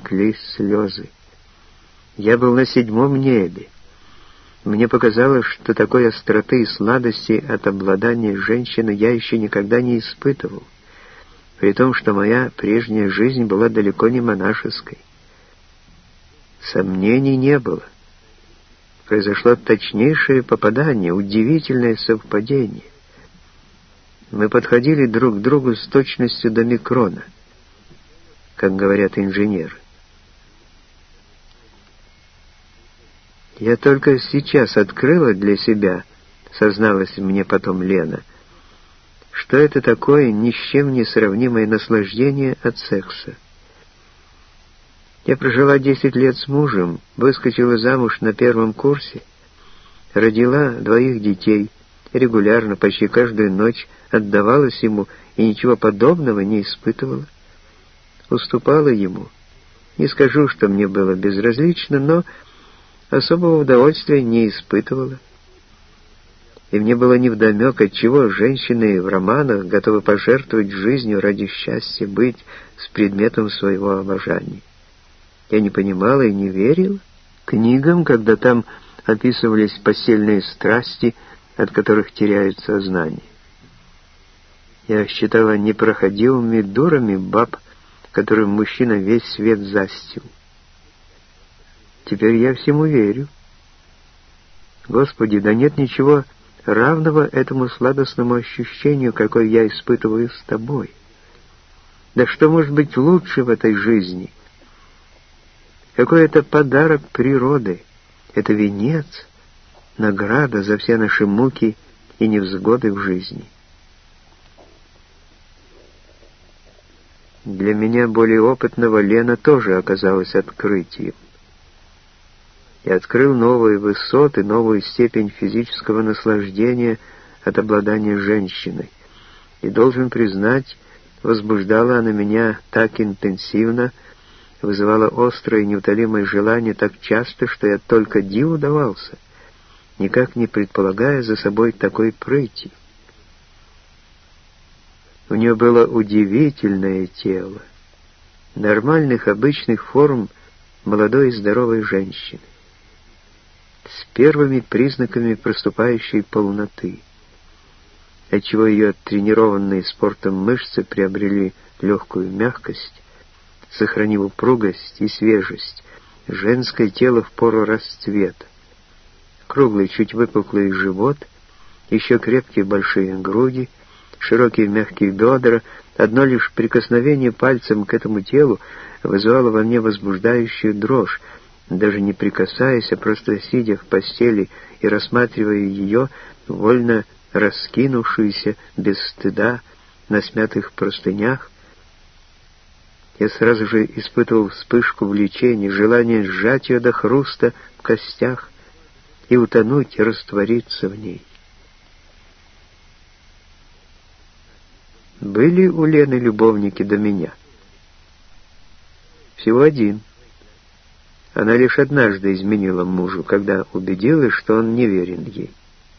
текли слезы. Я был на 7-м небе. Мне показалось, что такой остроты и сладости от обладания женщиной я еще никогда не испытывал, при том, что моя прежняя жизнь была далеко не монашеской. Сомнений не было. Произошло точнейшее попадание, удивительное совпадение. Мы подходили друг к другу с точностью до микрона, как говорят инженеры. Я только сейчас открыла для себя, созналась мне потом Лена, что это такое ни с чем не сравнимое наслаждение от секса. Я прожила 10 лет с мужем, выскочила замуж на 1-м курсе, родила 2 детей, регулярно, почти каждую ночь отдавалась ему и ничего подобного не испытывала. Уступала ему. Не скажу, что мне было безразлично, но особого удовольствия не испытывала. И мне было невдомек, отчего женщины в романах готовы пожертвовать жизнью ради счастья быть с предметом своего обожания. Я не понимала и не верила книгам, когда там описывались постельные страсти, от которых теряют сознание. Я считала непроходимыми дурами баб, которым мужчина весь свет застил. Теперь я всему верю. Господи, да нет ничего равного этому сладостному ощущению, какое я испытываю с тобой. Да что может быть лучше в этой жизни? Какой это подарок природы? Это венец, награда за все наши муки и невзгоды в жизни. Для меня, более опытного, Лена тоже оказалась открытием. Я открыл новые высоты, новую степень физического наслаждения от обладания женщиной. И должен признать, возбуждала она меня так интенсивно, вызывала острое и неутолимое желание так часто, что я только диву давался, никак не предполагая за собой такой прыти. У нее было удивительное тело, нормальных обычных форм молодой и здоровой женщины, с первыми признаками проступающей полноты, отчего ее тренированные спортом мышцы приобрели легкую мягкость, сохранив упругость и свежесть, женское тело в пору расцвета, круглый, чуть выпуклый живот, еще крепкие большие груди, широкие мягкие бедра. Одно лишь прикосновение пальцем к этому телу вызывало во мне возбуждающую дрожь, даже не прикасаясь, а просто сидя в постели и рассматривая ее, вольно раскинувшуюся, без стыда, на смятых простынях. Я сразу же испытывал вспышку влечения, желание сжать ее до хруста в костях и утонуть, раствориться в ней. Были у Лены любовники до меня? Всего один. Она лишь однажды изменила мужу, когда убедилась, что он не верен ей.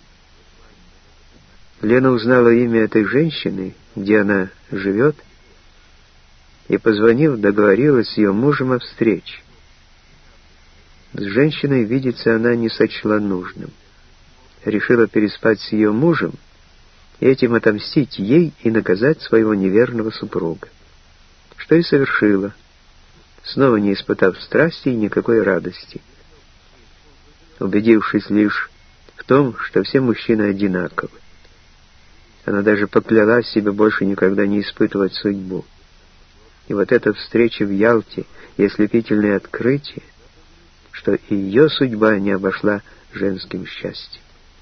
Лена узнала имя этой женщины, где она живет, и, позвонив, договорилась с ее мужем о встрече. С женщиной видеться она не сочла нужным. Решила переспать с ее мужем и этим отомстить ей и наказать своего неверного супруга. Что и совершила, снова не испытав страсти и никакой радости, убедившись лишь в том, что все мужчины одинаковы. Она даже поклялась себе больше никогда не испытывать судьбу. И вот эта встреча в Ялте и ослепительное открытие, что и ее судьба не обошла женским счастьем.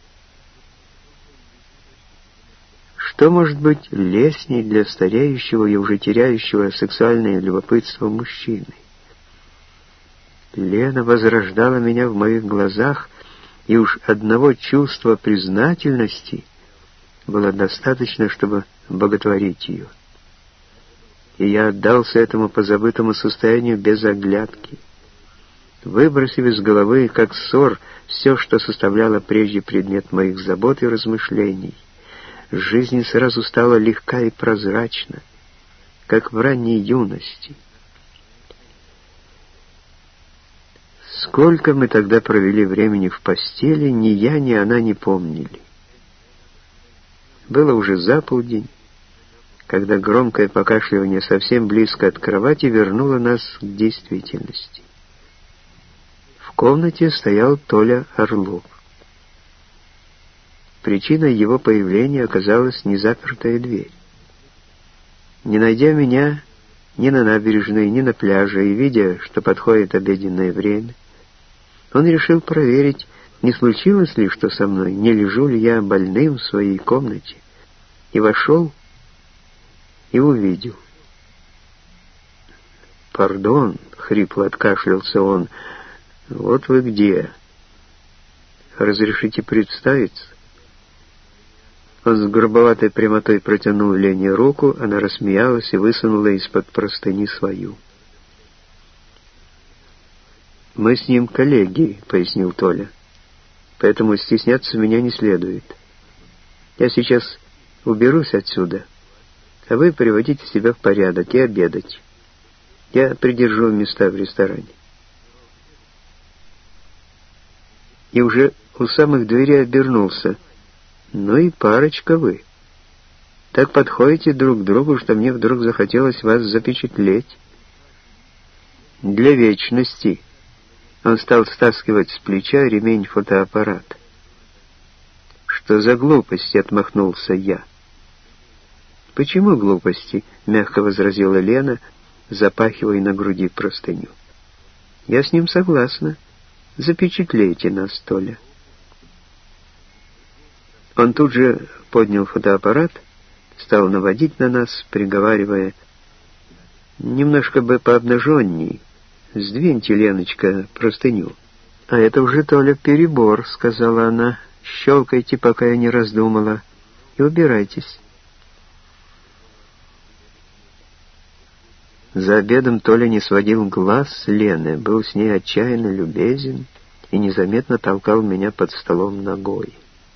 Что может быть лестней для стареющего и уже теряющего сексуальное любопытство мужчины? Лена возрождала меня в моих глазах, и уж одного чувства признательности было достаточно, чтобы боготворить ее. И я отдался этому позабытому состоянию без оглядки, выбросив из головы, как ссор, все, что составляло прежде предмет моих забот и размышлений. Жизнь сразу стала легка и прозрачна, как в ранней юности. Сколько мы тогда провели времени в постели, ни я, ни она не помнили. Было уже за полдень, когда громкое покашливание совсем близко от кровати вернуло нас к действительности. В комнате стоял Толя Орлов. Причиной его появления оказалась незапертая дверь. Не найдя меня ни на набережной, ни на пляже, и видя, что подходит обеденное время, он решил проверить, не случилось ли что со мной, не лежу ли я больным в своей комнате, и вошел и увидел. «Пардон», — хрипло откашлялся он, — «вот вы где. Разрешите представиться?» Он с грубоватой прямотой протянул Лене руку, она рассмеялась и высунула из-под простыни свою. «Мы с ним коллеги», — пояснил Толя, — «поэтому стесняться меня не следует. Я сейчас уберусь отсюда, а вы приводите себя в порядок и обедать. Я придержу места в ресторане». И уже у самых дверей обернулся. «Ну и парочка вы. Так подходите друг к другу, что мне вдруг захотелось вас запечатлеть. Для вечности». Он стал стаскивать с плеча ремень фотоаппарата. «Что за глупости?» — отмахнулся я. «Почему глупости?» — мягко возразила Лена, запахивая на груди простыню. «Я с ним согласна. Запечатлейте нас, Толя». Он тут же поднял фотоаппарат, стал наводить на нас, приговаривая: «Немножко бы пообнаженней. Сдвиньте, Леночка, простыню». «А это уже, Толя, перебор», — сказала она. «Щелкайте, пока я не раздумала, и убирайтесь». За обедом Толя не сводил глаз с Лены, был с ней отчаянно любезен и незаметно толкал меня под столом ногой.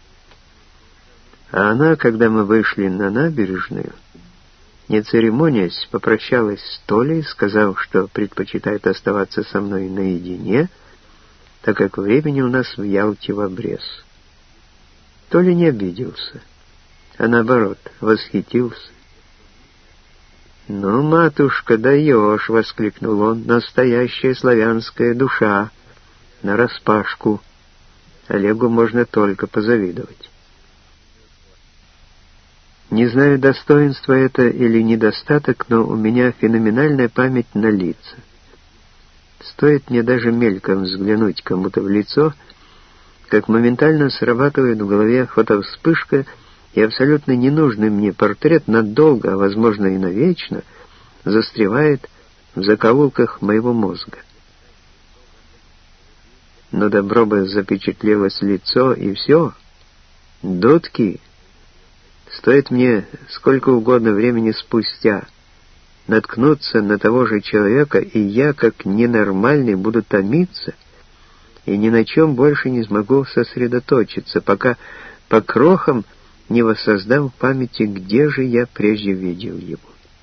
А она, когда мы вышли на набережную, не церемонясь, попрощалась с Толей, сказав, что предпочитает оставаться со мной наедине, так как времени у нас в Ялте в обрез. Толя не обиделся, а наоборот, восхитился. «Ну, матушка, даешь!» — воскликнул он. «Настоящая славянская душа! Нараспашку! Олегу можно только позавидовать». Не знаю, достоинство это или недостаток, но у меня феноменальная память на лица. Стоит мне даже мельком взглянуть кому-то в лицо, как моментально срабатывает в голове фотовспышка, и абсолютно ненужный мне портрет надолго, а возможно и навечно, застревает в закоулках моего мозга. Но добро бы запечатлелось лицо, и все. Дудки. Стоит мне сколько угодно времени спустя наткнуться на того же человека, и я, как ненормальный, буду томиться, и ни на чем больше не смогу сосредоточиться, пока по крохам не воссоздам в памяти, где же я прежде видел его.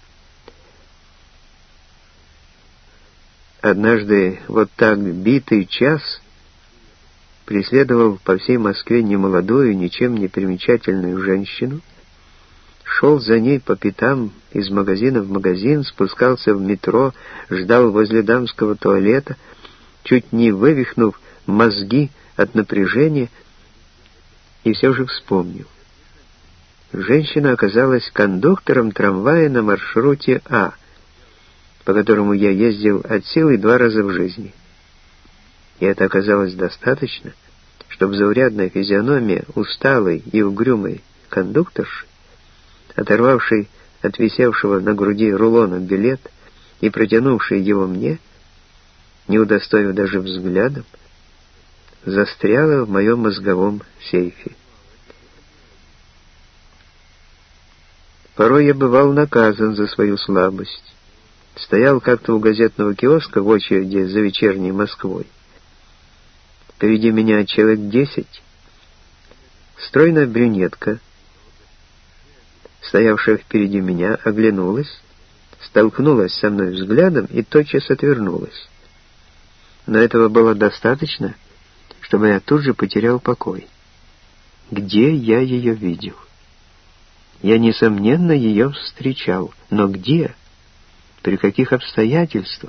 Однажды вот так битый час преследовал по всей Москве немолодую, ничем не примечательную женщину, шел за ней по пятам из магазина в магазин, спускался в метро, ждал возле дамского туалета, чуть не вывихнув мозги от напряжения, и все же вспомнил. Женщина оказалась кондуктором трамвая на маршруте А, по которому я ездил от силы 2 раза в жизни. И это оказалось достаточно, чтобы заурядная физиономия усталой и угрюмой кондукторши, оторвавшей от висевшего на груди рулона билет и протянувшей его мне, не удостоив даже взглядом, застряла в моем мозговом сейфе. Порой я бывал наказан за свою слабость. Стоял как-то у газетного киоска в очереди за вечерней Москвой. Впереди меня человек 10. Стройная брюнетка, стоявшая впереди меня, оглянулась, столкнулась со мной взглядом и тотчас отвернулась. Но этого было достаточно, чтобы я тут же потерял покой. Где я ее видел? Я, несомненно, ее встречал. Но где? При каких обстоятельствах?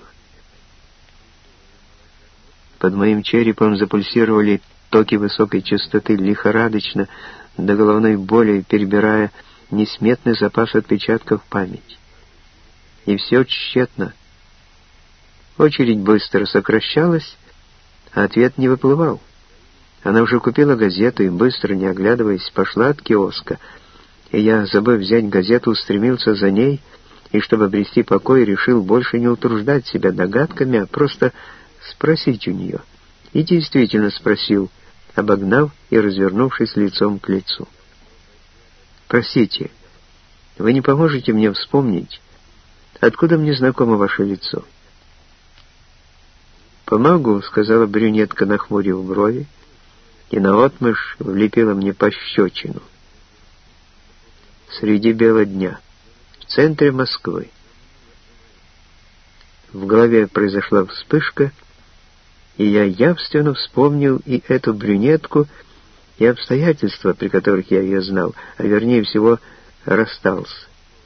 Под моим черепом запульсировали токи высокой частоты, лихорадочно, до головной боли, перебирая несметный запас отпечатков памяти. И все тщетно. Очередь быстро сокращалась, а ответ не выплывал. Она уже купила газету и, быстро, не оглядываясь, пошла от киоска. И я, забыв взять газету, устремился за ней, и, чтобы обрести покой, решил больше не утруждать себя догадками, а просто спросить у нее. И действительно спросил, обогнав и развернувшись лицом к лицу. «Простите, вы не поможете мне вспомнить, откуда мне знакомо ваше лицо?» «Помогу», — сказала брюнетка, нахмурив брови, и наотмашь влепила мне пощечину. Среди бела дня, в центре Москвы. В голове произошла вспышка, и я явственно вспомнил и эту брюнетку, и обстоятельства, при которых я ее знал, а вернее всего расстался.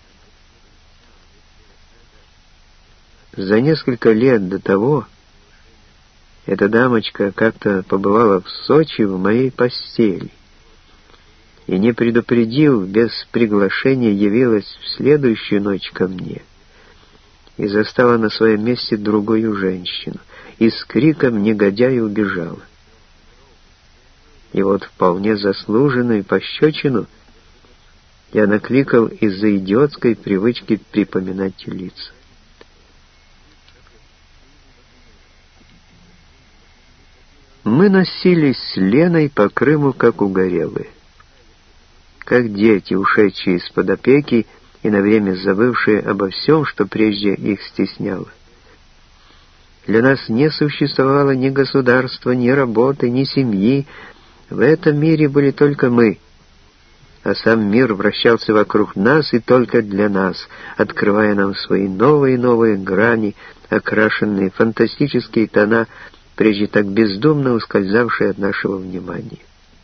За несколько лет до того эта дамочка как-то побывала в Сочи в моей постели и, не предупредив, без приглашения явилась в следующую ночь ко мне и застала на своем месте другую женщину, и с криком негодяя убежала. И вот вполне заслуженную пощечину я накликал из-за идиотской привычки припоминать лица. Мы носились с Леной по Крыму, как угорелые. Как дети, ушедшие из-под опеки и на время забывшие обо всем, что прежде их стесняло. Для нас не существовало ни государства, ни работы, ни семьи. В этом мире были только мы. А сам мир вращался вокруг нас и только для нас, открывая нам свои новые и новые грани, окрашенные в фантастические тона, прежде так бездумно ускользавшие от нашего внимания.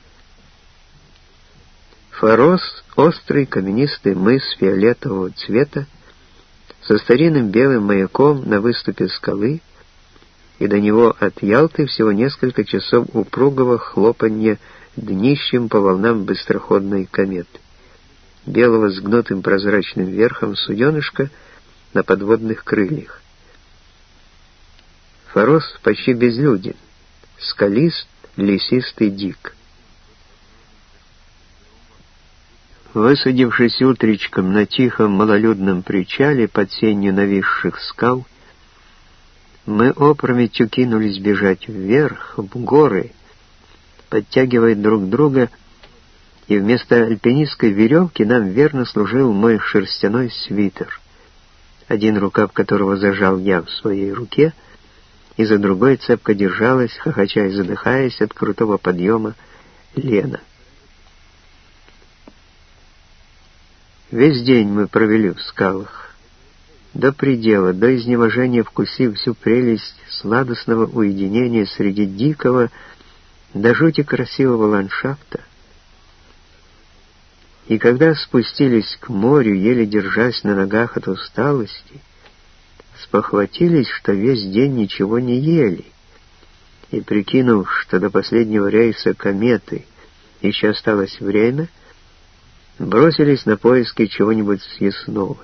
Форос — острый каменистый мыс фиолетового цвета, со старинным белым маяком на выступе скалы, и до него от Ялты всего несколько часов упругого хлопанья днищем по волнам быстроходной кометы, белого с гнутым прозрачным верхом суденышка на подводных крыльях. Форос почти безлюден, скалист, лесистый, дик. Высадившись утречком на тихом малолюдном причале под сенью нависших скал, мы опрометью кинулись бежать вверх, в горы, подтягивая друг друга, и вместо альпинистской веревки нам верно служил мой шерстяной свитер, один рукав которого зажал я в своей руке, и за другой цепко держалась, хохоча и задыхаясь от крутого подъема, Лена. Весь день мы провели в скалах, до предела, до изнеможения вкусив всю прелесть сладостного уединения среди дикого, до жути красивого ландшафта. И когда спустились к морю, еле держась на ногах от усталости, спохватились, что весь день ничего не ели, и, прикинув, что до последнего рейса кометы еще осталось время, бросились на поиски чего-нибудь съестного.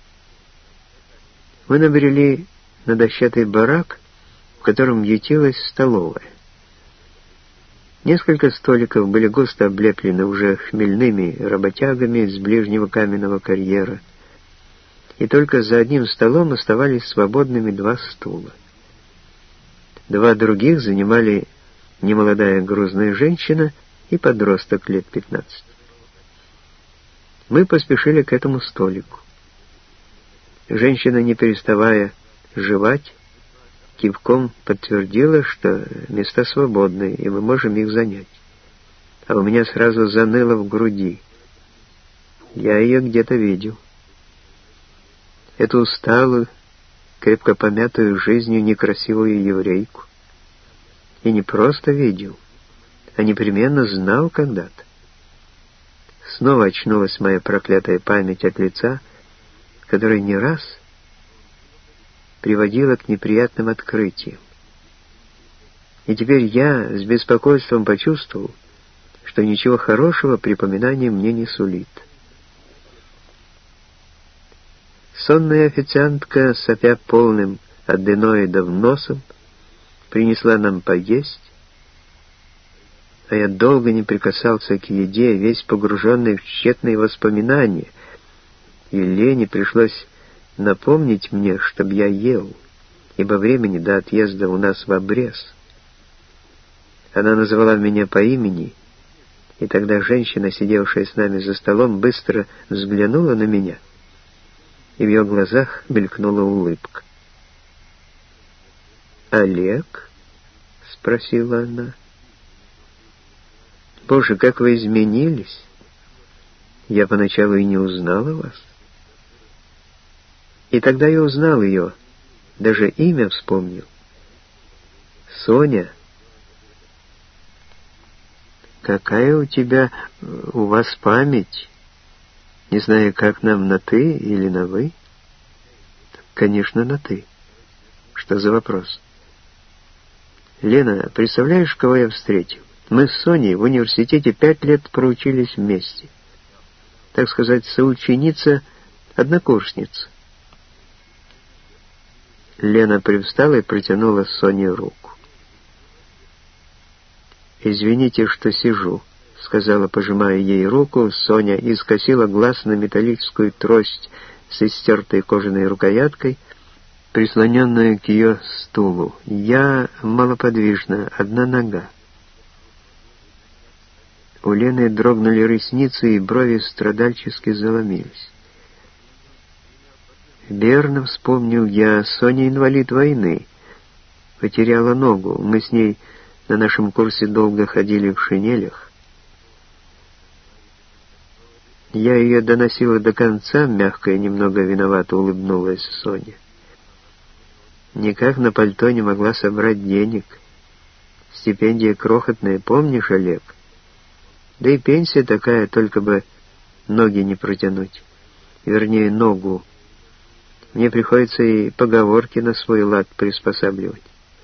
Мы набрели на дощатый барак, в котором ютилась столовая. Несколько столиков были густо облеплены уже хмельными работягами с ближнего каменного карьера, и только за одним столом оставались свободными 2 стула. 2 других занимали немолодая грузная женщина и подросток лет 15. Мы поспешили к этому столику. Женщина, не переставая жевать, кивком подтвердила, что места свободны, и мы можем их занять. А у меня сразу заныло в груди. Я ее где-то видел. Эту усталую, крепко помятую жизнью некрасивую еврейку. И не просто видел, а непременно знал когда-то. Снова очнулась моя проклятая память от лица, которое не раз приводило к неприятным открытиям. И теперь я с беспокойством почувствовал, что ничего хорошего припоминание мне не сулит. Сонная официантка, сопя полным аденоидов носом, принесла нам поесть, а я долго не прикасался к еде, весь погруженный в тщетные воспоминания, и Лене пришлось напомнить мне, чтоб я ел, ибо времени до отъезда у нас в обрез. Она назвала меня по имени, и тогда женщина, сидевшая с нами за столом, быстро взглянула на меня, и в ее глазах мелькнула улыбка. «Олег?» — спросила она. «Боже, как вы изменились! Я поначалу и не узнала вас». И тогда я узнал ее, даже имя вспомнил. «Соня». «Какая у вас память? Не знаю, как нам, на «ты» или на «вы»?» «Конечно, на «ты». Что за вопрос?» «Лена, представляешь, кого я встретил? Мы с Соней в университете 5 лет проучились вместе. Так сказать, соученица, однокурсница». Лена привстала и протянула Соне руку. «Извините, что сижу», — сказала, пожимая ей руку. Соня искосила глаз на металлическую трость с истертой кожаной рукояткой, прислоненную к ее стулу. «Я малоподвижна, одна нога». У Лены дрогнули ресницы, и брови страдальчески заломились. «Верно, вспомнил я, Соня инвалид войны. Потеряла ногу. Мы с ней на нашем курсе долго ходили в шинелях. Я ее доносила до конца», — мягко и немного виновато улыбнулась Соня. «Никак на пальто не могла собрать денег. Стипендия крохотная, помнишь, Олег? Да и пенсия такая, только бы ноги не протянуть. Вернее, ногу. Мне приходится и поговорки на свой лад приспосабливать.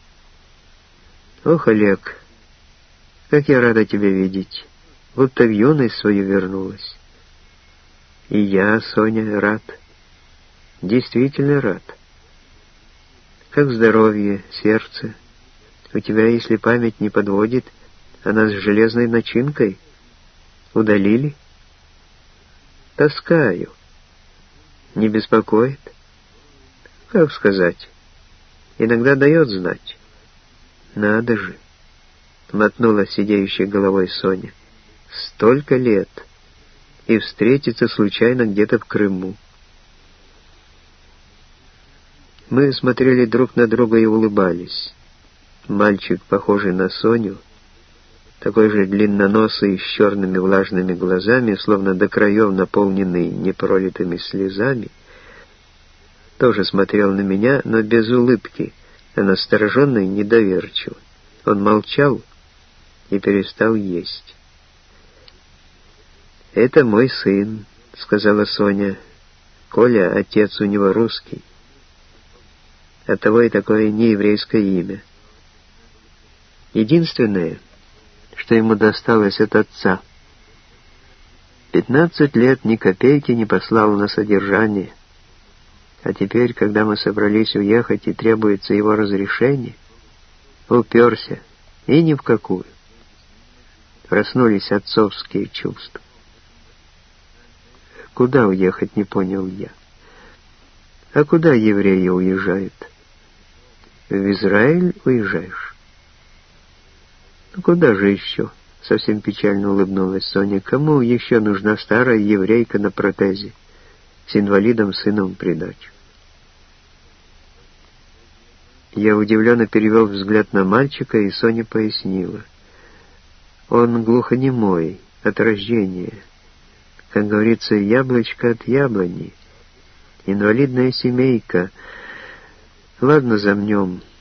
Ох, Олег, как я рада тебя видеть. Будто в юность свою вернулась». «И я, Соня, рад. Действительно рад. Как здоровье, сердце? У тебя, если память не подводит, она с железной начинкой. Удалили?» «Таскаю. Не беспокоит?» «Как сказать? Иногда дает знать». «Надо же!» — мотнула сидеющей головой Соня. «Столько лет! И встретиться случайно где-то в Крыму». Мы смотрели друг на друга и улыбались. Мальчик, похожий на Соню, такой же длинноносый, с черными влажными глазами, словно до краев наполненный непролитыми слезами, тоже смотрел на меня, но без улыбки, а настороженно и недоверчиво. Он молчал и перестал есть. «Это мой сын», — сказала Соня. «Коля, отец у него русский. Оттого и такое нееврейское имя. Единственное, что ему досталось от отца. 15 лет ни копейки не послал на содержание. А теперь, когда мы собрались уехать и требуется его разрешение, уперся, и ни в какую. Проснулись отцовские чувства. Куда уехать, не понял я. А куда евреи уезжают? В Израиль уезжаешь? Ну куда же еще? Совсем печально улыбнулась Соня. Кому еще нужна старая еврейка на протезе с инвалидом сыном в придачу? Я удивленно перевел взгляд на мальчика, и Соня пояснила. Он глухонемой, от рождения. Как говорится, яблочко от яблони. Инвалидная семейка. Ладно, замнем.